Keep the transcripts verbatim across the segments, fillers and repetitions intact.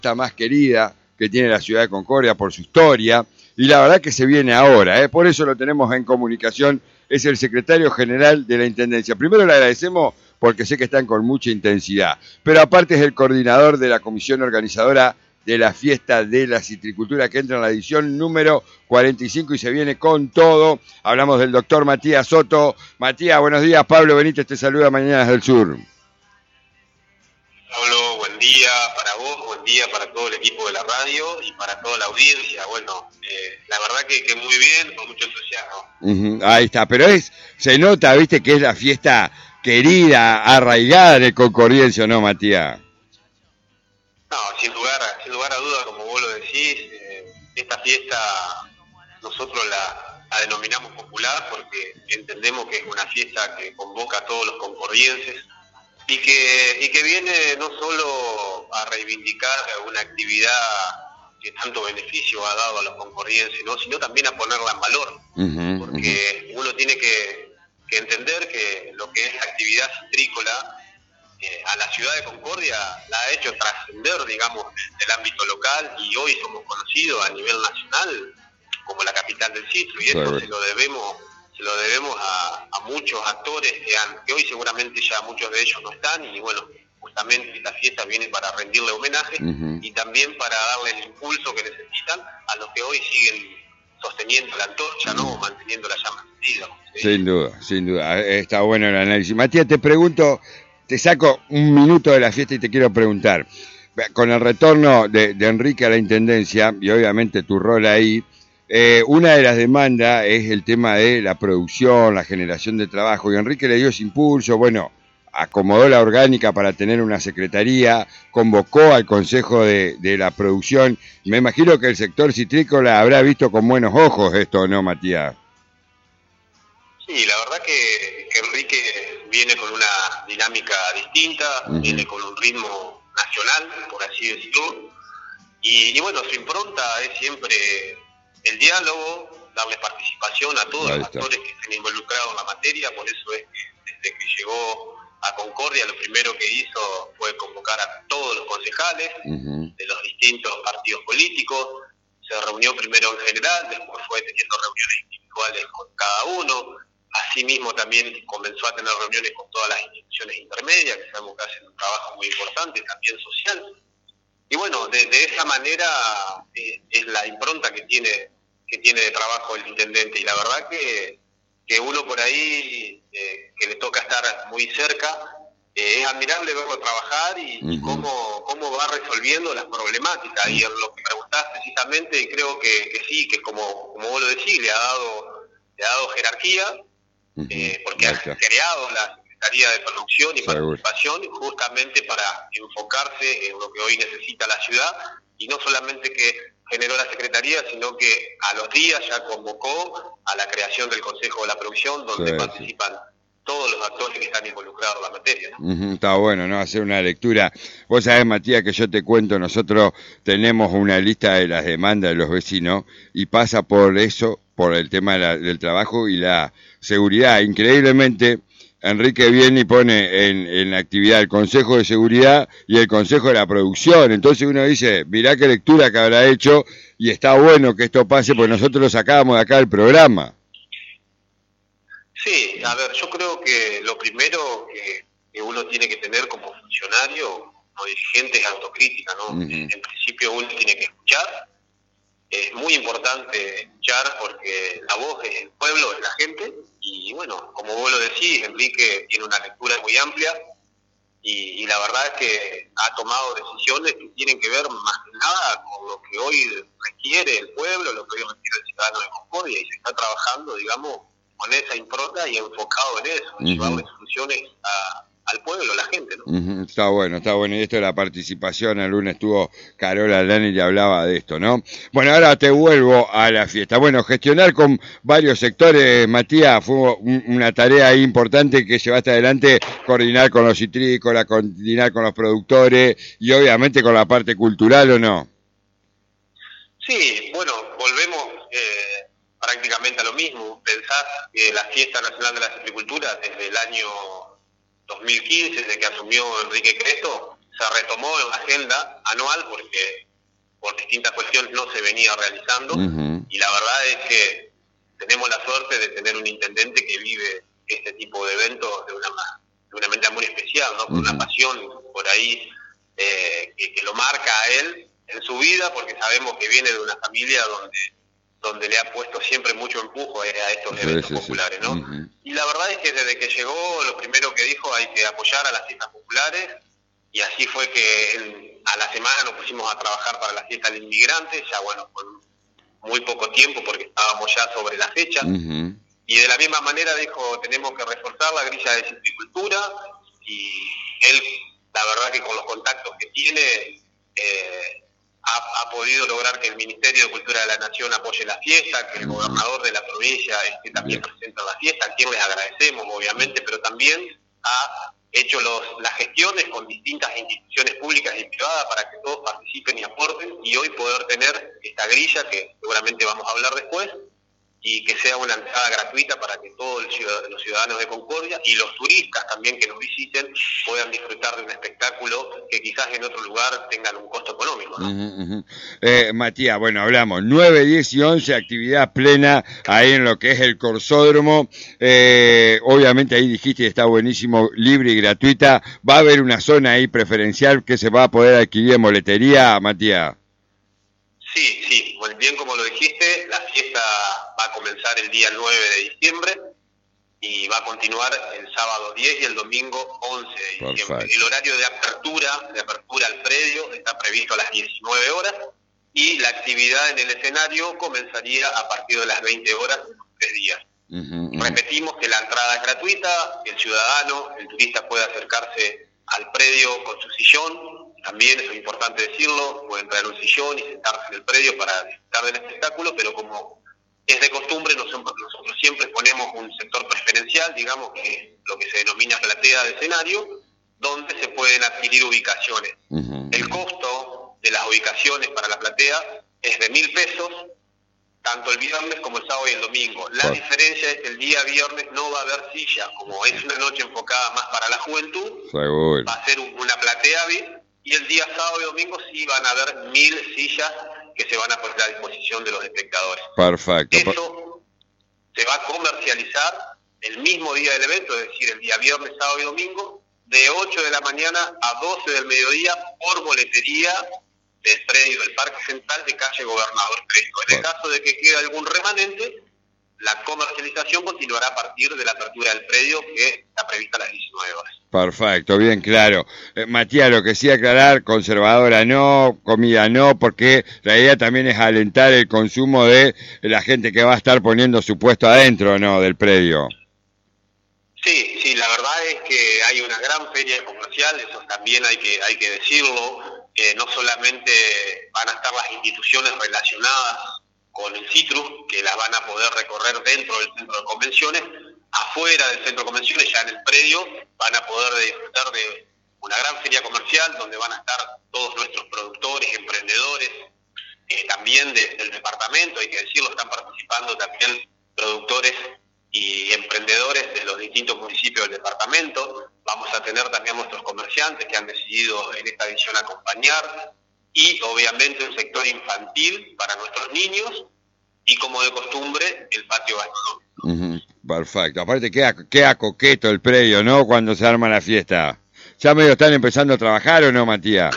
fiesta más querida que tiene la ciudad de Concordia por su historia, y la verdad que se viene ahora, ¿eh? Por eso lo tenemos en comunicación, es el secretario general de la Intendencia. Primero le agradecemos porque sé que están con mucha intensidad, pero aparte es el coordinador de la comisión organizadora de la fiesta de la citricultura que entra en la edición número cuarenta y cinco y se viene con todo. Hablamos del doctor Matías Soto. Matías, buenos días. Pablo Benítez te saluda, Mañanas del Sur. Pablo, buen día para vos, buen día para todo el equipo de la radio y para toda la audiencia. Bueno, eh, la verdad que, que muy bien, con mucho entusiasmo. Uh-huh, ahí está, pero es, se nota, viste, que es la fiesta querida, arraigada del concordiense, ¿no, Matías? No, sin lugar, sin lugar a duda, como vos lo decís, eh, esta fiesta nosotros la, la denominamos popular porque entendemos que es una fiesta que convoca a todos los concordienses y que, y que viene no solo a reivindicar una actividad que tanto beneficio ha dado a los concordienses, ¿no?, sino también a ponerla en valor, uh-huh, porque uh-huh. uno tiene que, que entender que lo que es la actividad citrícola Eh, a la ciudad de Concordia la ha hecho trascender, digamos, del ámbito local, y hoy somos conocidos a nivel nacional como la capital del citro, y esto se lo debemos se lo debemos a, a muchos actores que, han, que hoy seguramente ya muchos de ellos no están, y bueno, justamente esta fiesta viene para rendirle homenaje, uh-huh. y también para darle el impulso que necesitan a los que hoy siguen sosteniendo la antorcha, ¿no?, manteniendo la llama encendida. ¿Sí? Sin duda, sin duda, está bueno el análisis. Matías, te pregunto, te saco un minuto de la fiesta y te quiero preguntar, con el retorno de, de Enrique a la Intendencia, y obviamente tu rol ahí, eh, una de las demandas es el tema de la producción, la generación de trabajo, y Enrique le dio ese impulso, bueno, acomodó la orgánica para tener una secretaría, convocó al Consejo de, de la Producción. Me imagino que el sector citrícola habrá visto con buenos ojos esto, ¿no, Matías? Sí, la verdad que, que Enrique viene con una dinámica distinta, uh-huh. viene con un ritmo nacional, por así decirlo, y, y bueno, su impronta es siempre el diálogo, darle participación a todos los actores que estén involucrados en la materia. Por eso es que desde que llegó a Concordia lo primero que hizo fue convocar a todos los concejales uh-huh. de los distintos partidos políticos. Se reunió primero en general, después fue teniendo reuniones individuales con cada uno. Asimismo también comenzó a tener reuniones con todas las instituciones intermedias, que sabemos que hacen un trabajo muy importante, también social. Y bueno, de, de esa manera eh, es la impronta que tiene que tiene de trabajo el intendente. Y la verdad que, que uno por ahí, eh, que le toca estar muy cerca, eh, es admirable verlo trabajar y, uh-huh. y cómo, cómo va resolviendo las problemáticas. Y en lo que preguntás precisamente, creo que, que sí, que como, como vos lo decís, le ha dado, le ha dado jerarquía, uh-huh. eh, porque ha creado la Secretaría de Producción y Seguro. Participación justamente para enfocarse en lo que hoy necesita la ciudad, y no solamente que generó la Secretaría, sino que a los días ya convocó a la creación del Consejo de la Producción, donde sí, participan sí. todos los actores que están involucrados en la materia, ¿no? Uh-huh, está bueno, ¿no?, hacer una lectura. Vos sabés, Matías, que yo te cuento, nosotros tenemos una lista de las demandas de los vecinos y pasa por eso, por el tema de la, del trabajo y la seguridad. Increíblemente, Enrique viene y pone en, en la actividad el Consejo de Seguridad y el Consejo de la Producción. Entonces uno dice, mirá qué lectura que habrá hecho, y está bueno que esto pase porque nosotros lo sacábamos de acá del programa. Sí, a ver, yo creo que lo primero que, que uno tiene que tener como funcionario, como dirigente, es autocrítica, ¿no? Uh-huh. En principio uno tiene que escuchar. Es muy importante escuchar porque la voz es el pueblo, es la gente, y bueno, como vos lo decís, Enrique tiene una lectura muy amplia y, y la verdad es que ha tomado decisiones que tienen que ver más que nada con lo que hoy requiere el pueblo, lo que hoy requiere el ciudadano de Concordia, y se está trabajando, digamos, con esa impronta y enfocado en eso, en uh-huh. llevarle soluciones a al pueblo, la gente, ¿no? Uh-huh, está bueno, está bueno. Y esto de la participación, el lunes estuvo Carola Lani y hablaba de esto, ¿no? Bueno, ahora te vuelvo a la fiesta. Bueno, gestionar con varios sectores, Matías, fue un, una tarea importante que llevaste adelante, coordinar con los citrícolas, coordinar con los productores y obviamente con la parte cultural, ¿o no? Sí, bueno, volvemos eh, prácticamente a lo mismo. Pensás que la Fiesta Nacional de la Citricultura desde el año dos mil quince, desde que asumió Enrique Cresto, se retomó en la agenda anual porque por distintas cuestiones no se venía realizando, uh-huh. y la verdad es que tenemos la suerte de tener un intendente que vive este tipo de eventos de una, de una manera muy especial, ¿no? Con uh-huh. una pasión por ahí eh, que, que lo marca a él en su vida, porque sabemos que viene de una familia donde donde le ha puesto siempre mucho empujo a estos sí, eventos sí, populares, ¿no? Sí. Uh-huh. Y la verdad es que desde que llegó, lo primero que dijo, hay que apoyar a las fiestas populares, y así fue que él, a la semana nos pusimos a trabajar para la fiesta del inmigrante, ya bueno, con muy poco tiempo porque estábamos ya sobre la fecha, uh-huh. y de la misma manera dijo, tenemos que reforzar la grilla de citricultura, y él, la verdad que con los contactos que tiene, eh, Ha, ha podido lograr que el Ministerio de Cultura de la Nación apoye la fiesta, que el gobernador de la provincia esté también presente en la fiesta, a quien les agradecemos obviamente, pero también ha hecho los, las gestiones con distintas instituciones públicas y privadas para que todos participen y aporten, y hoy poder tener esta grilla, que seguramente vamos a hablar después, y que sea una entrada gratuita para que todos los ciudadanos de Concordia y los turistas también que nos visiten puedan disfrutar de un espectáculo que quizás en otro lugar tengan un costo económico, ¿no? Uh-huh, uh-huh. Eh, Matías, bueno, hablamos nueve, diez y once, actividad plena ahí en lo que es el Corsódromo. Eh, obviamente ahí dijiste, está buenísimo, libre y gratuita. ¿Va a haber una zona ahí preferencial que se va a poder adquirir en boletería, Matías? Sí, sí, bueno, bien como lo dijiste, la fiesta va a comenzar el día nueve de diciembre y va a continuar el sábado diez y el domingo once de diciembre. Perfecto. El horario de apertura, de apertura al predio está previsto a las diecinueve horas y la actividad en el escenario comenzaría a partir de las veinte horas en los tres días. Uh-huh, uh-huh. Repetimos que la entrada es gratuita, que el ciudadano, el turista puede acercarse al predio con su sillón. También, eso es importante decirlo, pueden traer un sillón y sentarse en el predio para disfrutar del espectáculo, pero como es de costumbre, nosotros, nosotros siempre ponemos un sector preferencial, digamos, que es lo que se denomina platea de escenario, donde se pueden adquirir ubicaciones. Uh-huh. El costo de las ubicaciones para la platea es de mil pesos, tanto el viernes como el sábado y el domingo. La oh. diferencia es que el día viernes no va a haber sillas, como es una noche enfocada más para la juventud, Seguro. va a ser una platea V I P, y el día sábado y domingo sí van a haber mil sillas que se van a poner a disposición de los espectadores. Perfecto. Eso se va a comercializar el mismo día del evento, es decir, el día viernes, sábado y domingo, de ocho de la mañana a doce del mediodía por boletería del predio del Parque Central de calle Gobernador Crespo. En el caso de que quede algún remanente, la comercialización continuará a partir de la apertura del predio, que está prevista a las diecinueve horas. Perfecto, bien claro. Eh, Matías, lo que sí aclarar, conservadora no, comida no, porque la idea también es alentar el consumo de la gente que va a estar poniendo su puesto adentro, ¿no?, del predio. Sí, sí, la verdad es que hay una gran feria comercial, eso también hay que, hay que decirlo. Eh, no solamente van a estar las instituciones relacionadas con el Citrus, que las van a poder recorrer dentro del centro de convenciones, afuera del centro de convenciones, ya en el predio, van a poder disfrutar de una gran feria comercial donde van a estar todos nuestros productores, emprendedores, eh, también de, del departamento, hay que decirlo, están participando también productores y emprendedores de los distintos municipios del departamento. Vamos a tener también nuestros comerciantes que han decidido en esta edición acompañar, y obviamente un sector infantil para nuestros niños, y como de costumbre, el patio gastronómico. Uh-huh. Perfecto. Aparte queda, queda coqueto el predio, ¿no?, cuando se arma la fiesta. ¿Ya medio están empezando a trabajar o no, Matías?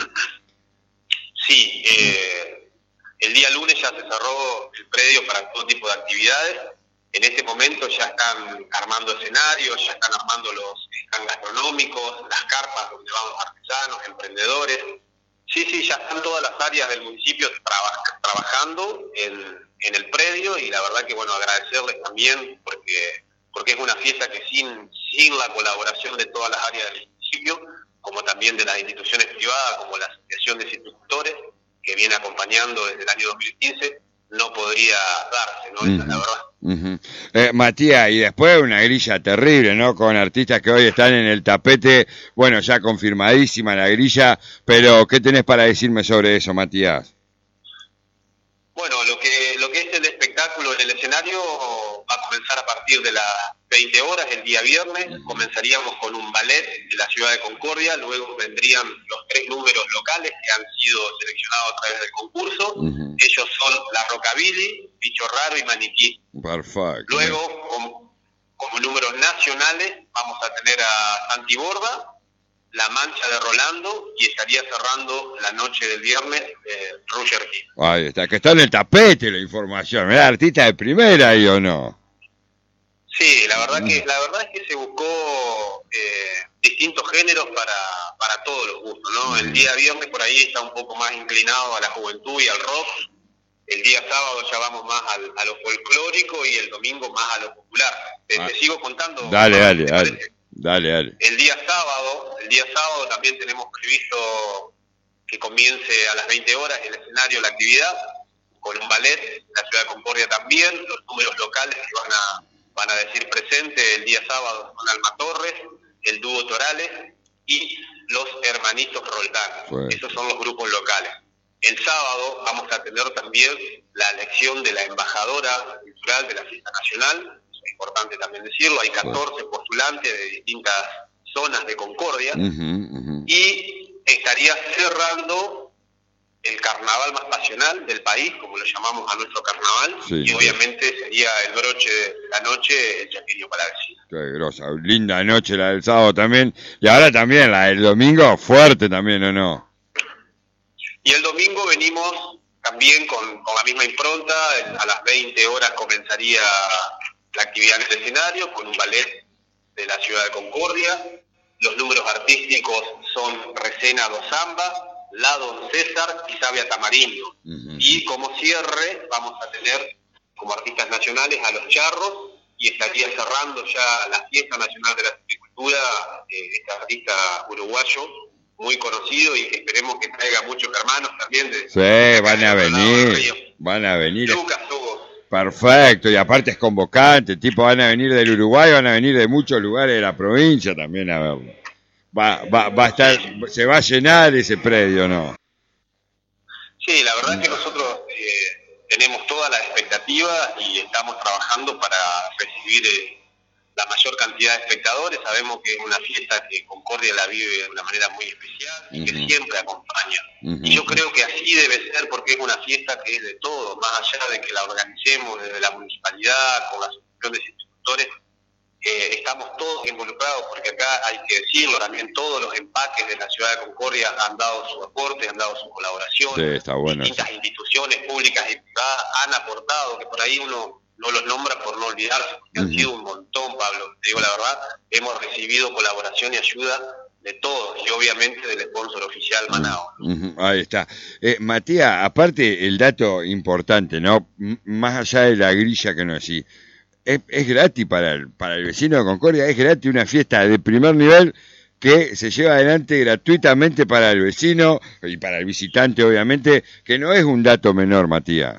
Sí, eh, el día lunes ya se cerró el predio para todo tipo de actividades. En este momento ya están armando escenarios, ya están armando los stands gastronómicos, las carpas donde van los artesanos, emprendedores. Sí, sí, ya están todas las áreas del municipio traba, trabajando en, en el predio, y la verdad que, bueno, agradecerles también porque porque es una fiesta que sin, sin la colaboración de todas las áreas del municipio, como también de las instituciones privadas, como la Asociación de Citricultores, que viene acompañando desde el año dos mil quince, no podría darse, ¿no? Uh-huh. Esa es la verdad. Uh-huh. eh, Matías, y después una grilla terrible, ¿no?, con artistas que hoy están en el tapete, bueno, ya confirmadísima la grilla, pero ¿qué tenés para decirme sobre eso, Matías? Bueno, lo que lo que es el espectáculo en el escenario va a comenzar a partir de, la, veinte horas el día viernes. Comenzaríamos con un ballet de la ciudad de Concordia, luego vendrían los tres números locales que han sido seleccionados a través del concurso. Uh-huh. Ellos son La Rockabilly, Bicho Raro y Maniquí. Perfecto. Luego, como, como números nacionales, vamos a tener a Santi Borda, La Mancha de Rolando, y estaría cerrando la noche del viernes eh, Roger King. Ahí está, que está en el tapete la información. ¿Era artista de primera ahí o no? Sí, la verdad que la verdad es que se buscó eh, distintos géneros para, para todos los gustos, ¿no? El día viernes por ahí está un poco más inclinado a la juventud y al rock. El día sábado ya vamos más al, a lo folclórico y el domingo más a lo popular. Te, ah. te sigo contando. Dale, dale, dale. Dale, dale. El día sábado, el día sábado también tenemos previsto que comience a las veinte horas el escenario, la actividad, con un ballet, la ciudad de Concordia también, los números locales que van a van a decir presente el día sábado son Alma Torres, el dúo Torales y los hermanitos Roldán. Pues. Esos son los grupos locales. El sábado vamos a tener también la elección de la embajadora cultural de la fiesta nacional, es importante también decirlo, hay catorce pues. postulantes de distintas zonas de Concordia, uh-huh, uh-huh. y estaría cerrando el carnaval más pasional del país, como lo llamamos a nuestro carnaval, sí, y obviamente sí. sería el broche de la noche, el Chaqueño Palavecino. Qué grosa, linda noche la del sábado también, y ahora también la del domingo, fuerte también, ¿o no? Y el domingo venimos también con, con la misma impronta, a las veinte horas comenzaría la actividad en el escenario, con un ballet de la ciudad de Concordia, los números artísticos son Resena do Samba, La Don César y Sabia Tamarindo. Uh-huh. Y como cierre vamos a tener como artistas nacionales a Los Charros, y estaría cerrando ya la Fiesta Nacional de la Agricultura, eh, este artista uruguayo muy conocido y que esperemos que traiga muchos hermanos también. De, sí, de van a venir, van a venir. Lucas Hugo. Perfecto, y aparte es convocante, tipo van a venir del Uruguay, van a venir de muchos lugares de la provincia también a verlo. Va, va, va a estar, se va a llenar ese predio, ¿no? Sí, la verdad es que nosotros eh, tenemos todas las expectativas y estamos trabajando para recibir eh, la mayor cantidad de espectadores. Sabemos que es una fiesta que Concordia la vive de una manera muy especial y uh-huh. que siempre acompaña. Uh-huh. Y yo creo que así debe ser, porque es una fiesta que es de todo, más allá de que la organicemos desde la municipalidad, con la asociación de institutores. Eh, estamos todos involucrados, porque acá hay que decirlo también, todos los empaques de la ciudad de Concordia han dado su aporte, han dado su colaboración. Sí, está bueno. Distintas sí. instituciones públicas y privadas han aportado, que por ahí uno no los nombra por no olvidarse, porque uh-huh. han sido un montón, Pablo, te digo la verdad. Hemos recibido colaboración y ayuda de todos, y obviamente del sponsor oficial Manao. Uh-huh. Ahí está. Eh, Matías, aparte el dato importante, ¿no? M- más allá de la grilla que no decís, Es, es gratis para el, para el vecino de Concordia, es gratis una fiesta de primer nivel que se lleva adelante gratuitamente para el vecino y para el visitante, obviamente, que no es un dato menor, Matías.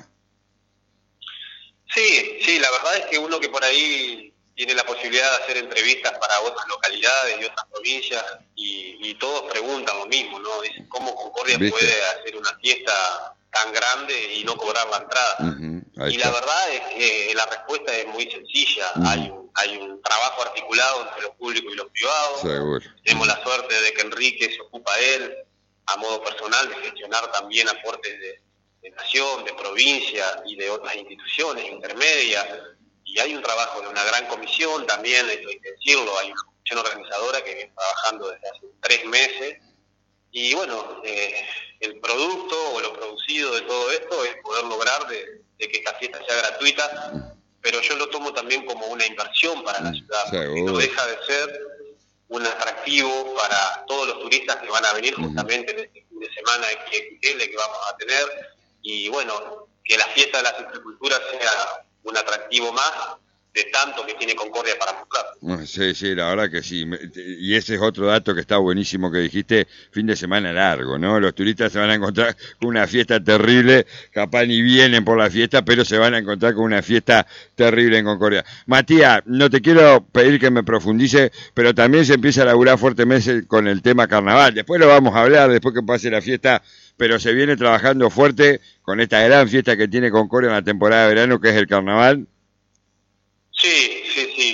Sí, sí, la verdad es que uno que por ahí tiene la posibilidad de hacer entrevistas para otras localidades y otras provincias, y, y todos preguntan lo mismo, ¿no? Dicen, ¿cómo Concordia ¿Viste? puede hacer una fiesta tan grande y no cobrar la entrada? Uh-huh. Y está. La verdad es que la respuesta es muy sencilla. Uh-huh. Hay un, hay un trabajo articulado entre lo público y lo privado. Seguro. Tenemos la suerte de que Enrique se ocupa él, a modo personal, de gestionar también aportes de, de nación, de provincia y de otras instituciones intermedias. Y hay un trabajo de una gran comisión también, esto hay que decirlo, hay una comisión organizadora que viene trabajando desde hace tres meses. Y bueno, eh, el producto o lo producido de todo esto es poder lograr de, de que esta fiesta sea gratuita, pero yo lo tomo también como una inversión para la ciudad, porque no deja de ser un atractivo para todos los turistas que van a venir justamente en este fin de semana X X L que vamos a tener, y bueno, que la fiesta de la silvicultura sea un atractivo más de tanto que tiene Concordia para mostrar. Sí, sí, la verdad que sí. Y ese es otro dato que está buenísimo que dijiste, fin de semana largo, ¿no? Los turistas se van a encontrar con una fiesta terrible, capaz ni vienen por la fiesta, pero se van a encontrar con una fiesta terrible en Concordia. Matías, no te quiero pedir que me profundice, pero también se empieza a laburar fuertemente con el tema carnaval. Después lo vamos a hablar, después que pase la fiesta, pero se viene trabajando fuerte con esta gran fiesta que tiene Concordia en la temporada de verano, que es el carnaval. Sí, sí, sí, la verdad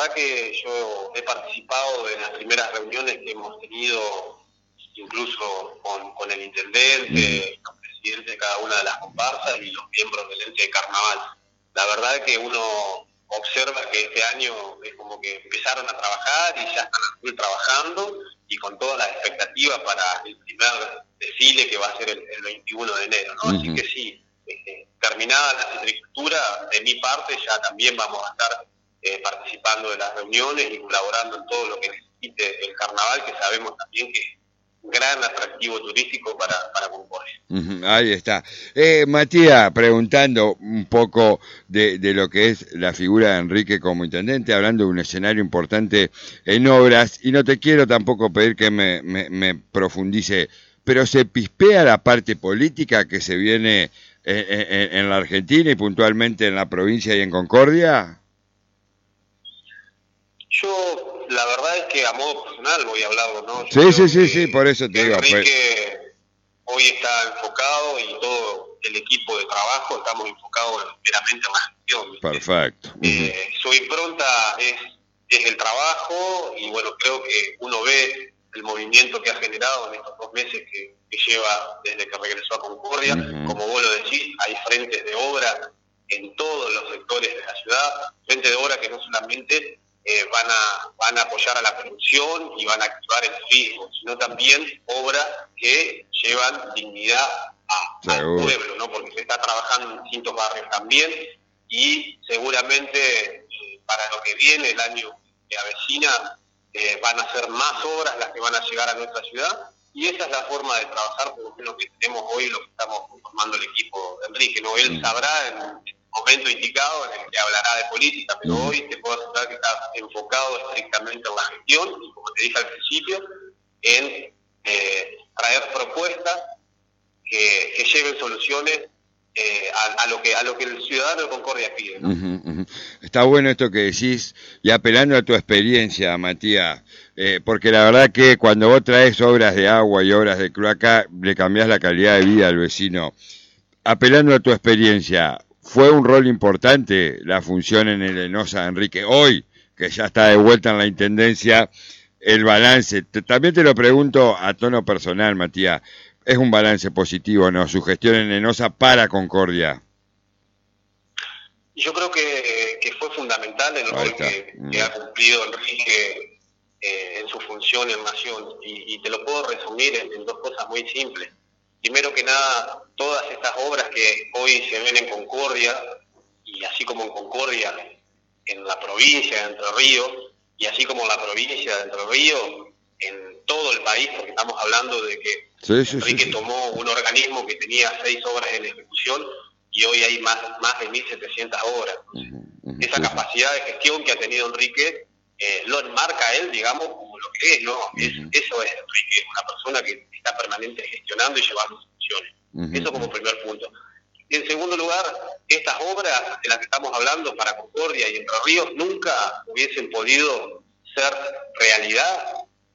verdad que yo he participado en las primeras reuniones que hemos tenido, incluso con, con el intendente, los presidentes de cada una de las comparsas y los miembros del ente de carnaval. La verdad es que uno observa que este año es como que empezaron a trabajar y ya están a full trabajando y con todas las expectativas para el primer desfile que va a ser el, el veintiuno de enero, ¿no? Uh-huh. Así que sí, este, terminada la citricultura, de mi parte ya también vamos a estar eh, participando de las reuniones y colaborando en todo lo que necesite el carnaval, que sabemos también que gran atractivo turístico para, para Concordia. Uh-huh, ahí está. Eh, Matías, preguntando un poco de, de lo que es la figura de Enrique como intendente, hablando de un escenario importante en obras, y no te quiero tampoco pedir que me, me, me profundice, pero ¿se pispea la parte política que se viene en, en, en la Argentina y puntualmente en la provincia y en Concordia? Yo... La verdad es que a modo personal voy a hablarlo, ¿no? Yo sí, sí, sí, sí, por eso te digo. Enrique pues... hoy está enfocado y todo el equipo de trabajo estamos enfocados meramente en la gestión. Perfecto. Eh, uh-huh. Su impronta es, es el trabajo y bueno, creo que uno ve el movimiento que ha generado en estos dos meses que, que lleva desde que regresó a Concordia. Uh-huh. Como vos lo decís, hay frentes de obra en todos los sectores de la ciudad, frentes de obra que no solamente... Eh, van a van a apoyar a la producción y van a activar el turismo, sino también obras que llevan dignidad a, al pueblo, ¿no? Porque se está trabajando en distintos barrios también y seguramente eh, para lo que viene, el año que avecina, eh, van a ser más obras las que van a llegar a nuestra ciudad y esa es la forma de trabajar, por lo que tenemos hoy, lo que estamos conformando el equipo de Enrique, ¿no? Él sabrá en momento indicado en el que hablará de política, pero hoy te puedo asegurar que está enfocado estrictamente en la gestión y, como te dije al principio, en eh, traer propuestas que, que lleven soluciones eh, a, a lo que a lo que el ciudadano de Concordia pide, ¿no? Uh-huh, uh-huh. Está bueno esto que decís y apelando a tu experiencia, Matías, eh, porque la verdad que cuando vos traes obras de agua y obras de cloaca le cambiás la calidad de vida al vecino. Apelando a tu experiencia, ¿fue un rol importante la función en el ENOSA de Enrique hoy, que ya está de vuelta en la Intendencia, el balance? Te, también te lo pregunto a tono personal, Matías, ¿es un balance positivo, no, su gestión en ENOSA para Concordia? Yo creo que, que fue fundamental el rol que, que ha cumplido Enrique eh, en su función en Nación, y, y te lo puedo resumir en, en dos cosas muy simples. Primero que nada, todas estas obras que hoy se ven en Concordia, y así como en Concordia, en la provincia de Entre Ríos, y así como en la provincia de Entre Ríos, en todo el país, porque estamos hablando de que sí, sí, Enrique sí, sí. tomó un organismo que tenía seis obras en ejecución, y hoy hay más, más de mil setecientas obras. Uh-huh, uh-huh, Esa sí, capacidad sí. de gestión que ha tenido Enrique, eh, lo enmarca él, digamos, como lo que es, ¿no? Uh-huh. Es, eso es Enrique, una persona que está permanente gestionando y llevando soluciones. Uh-huh. Eso como primer punto. Y en segundo lugar, estas obras de las que estamos hablando para Concordia y Entre Ríos nunca hubiesen podido ser realidad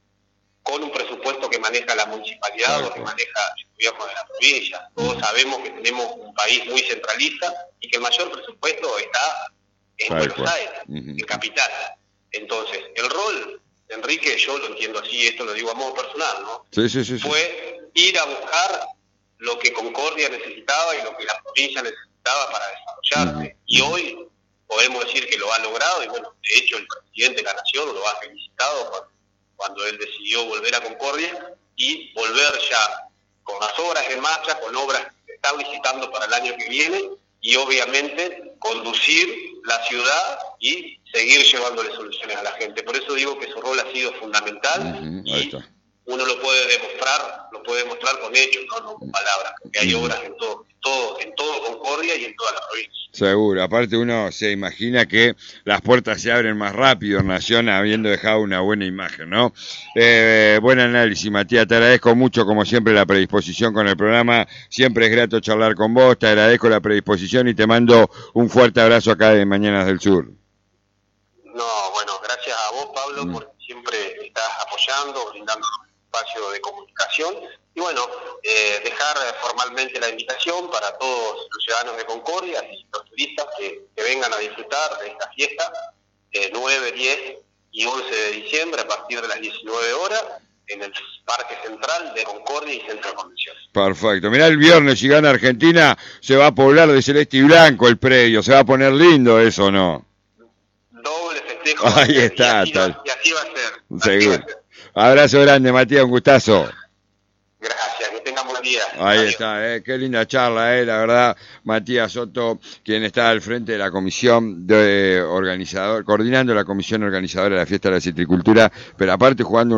con un presupuesto que maneja la municipalidad claro. o que maneja el gobierno de la provincia. Todos sabemos que tenemos un país muy centralista y que el mayor presupuesto está en claro. Buenos Aires, uh-huh. en capital. Entonces, el rol de Enrique, yo lo entiendo así, esto lo digo a modo personal, ¿no? Sí, sí, sí, sí. Fue ir a buscar lo que Concordia necesitaba y lo que la provincia necesitaba para desarrollarse. Uh-huh. Y hoy podemos decir que lo ha logrado, y bueno, de hecho el presidente de la Nación lo ha felicitado cuando, cuando él decidió volver a Concordia y volver ya con las obras en marcha, con obras que se están licitando para el año que viene, y obviamente conducir la ciudad y seguir llevándole soluciones a la gente. Por eso digo que su rol ha sido fundamental. Uh-huh. y uno lo puede demostrar, lo puede demostrar con hechos, no, no con palabras, porque hay obras en todo, todo, en todo Concordia y en toda la provincia. Seguro, aparte uno se imagina que las puertas se abren más rápido en Nación habiendo dejado una buena imagen, ¿no? Eh, buen análisis, Matías, te agradezco mucho como siempre la predisposición con el programa, siempre es grato charlar con vos, te agradezco la predisposición y te mando un fuerte abrazo acá de Mañanas del Sur. No, bueno, gracias a vos, Pablo, mm. porque siempre estás apoyando, brindando espacio de comunicación y bueno, eh, dejar formalmente la invitación para todos los ciudadanos de Concordia y los turistas que, que vengan a disfrutar de esta fiesta eh, nueve, diez y once de diciembre a partir de las diecinueve horas en el Parque Central de Concordia y Centro de Convenciones. Perfecto. Mirá, el viernes si gana Argentina se va a poblar de celeste y blanco el predio, se va a poner lindo eso, ¿no? Doble festejo. Ahí está, y así, tal. va, y así va a ser. Seguro. Va a ser. Abrazo grande, Matías, un gustazo. Gracias, que tengan buen día. Ahí Adiós. está, eh, qué linda charla, eh, la verdad, Matías Soto, quien está al frente de la comisión de organizador, coordinando la comisión organizadora de la fiesta de la citricultura, pero aparte jugando un